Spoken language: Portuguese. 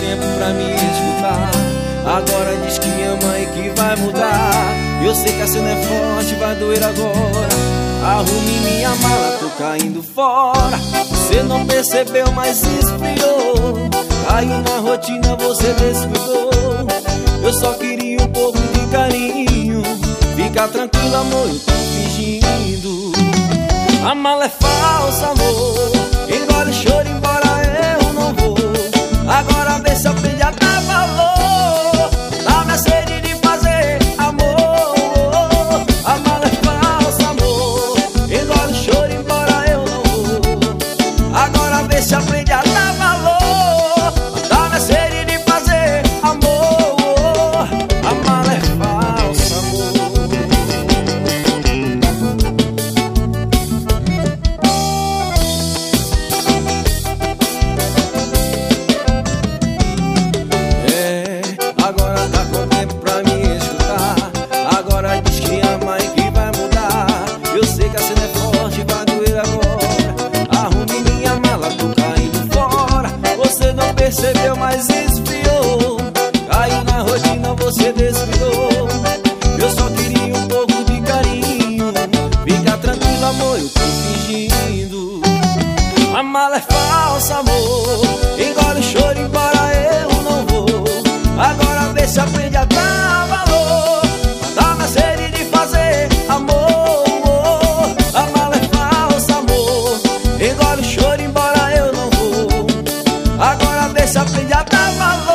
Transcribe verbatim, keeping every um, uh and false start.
tempo pra me escutar. Agora diz que ama e que vai mudar. Eu sei que a cena é forte, vai doer agora. Arrume minha mala, tô caindo fora. Você não percebeu, mas esfriou. Caiu na rotina, você descuidou. Eu só queria um pouco de carinho. Fica tranquilo, amor, eu tô fingindo. A mala é falsa, amor. Engole o choro, embora eu não vou. Agora vê se aprende a dar valor. Dá minha sede de fazer amor. A mala é falsa, amor. Engole o choro, embora eu não vou. Agora vê se aprende a dar valor. Dá minha sede de fazer amor. A mala é falsa, amor. Agora tá com tempo pra me escutar. Agora diz que ama e que vai mudar. Eu sei que a cena é forte, vai doer agora. Arrume minha mala, tô caindo fora. Você não percebeu, mas esfriou. Caiu na rotina, você descuidou. Eu só queria um pouco de carinho. Fica tranquilo, amor, eu tô fingindo. A mala é falsa, amor. Engole o choro, embora eu não vou. Agora vê se aprende a dar valor. Dá minha sede de fazer amor. A mala é falsa, amor. Engole o choro, embora eu não vou. Agora vê se aprende a dar valor.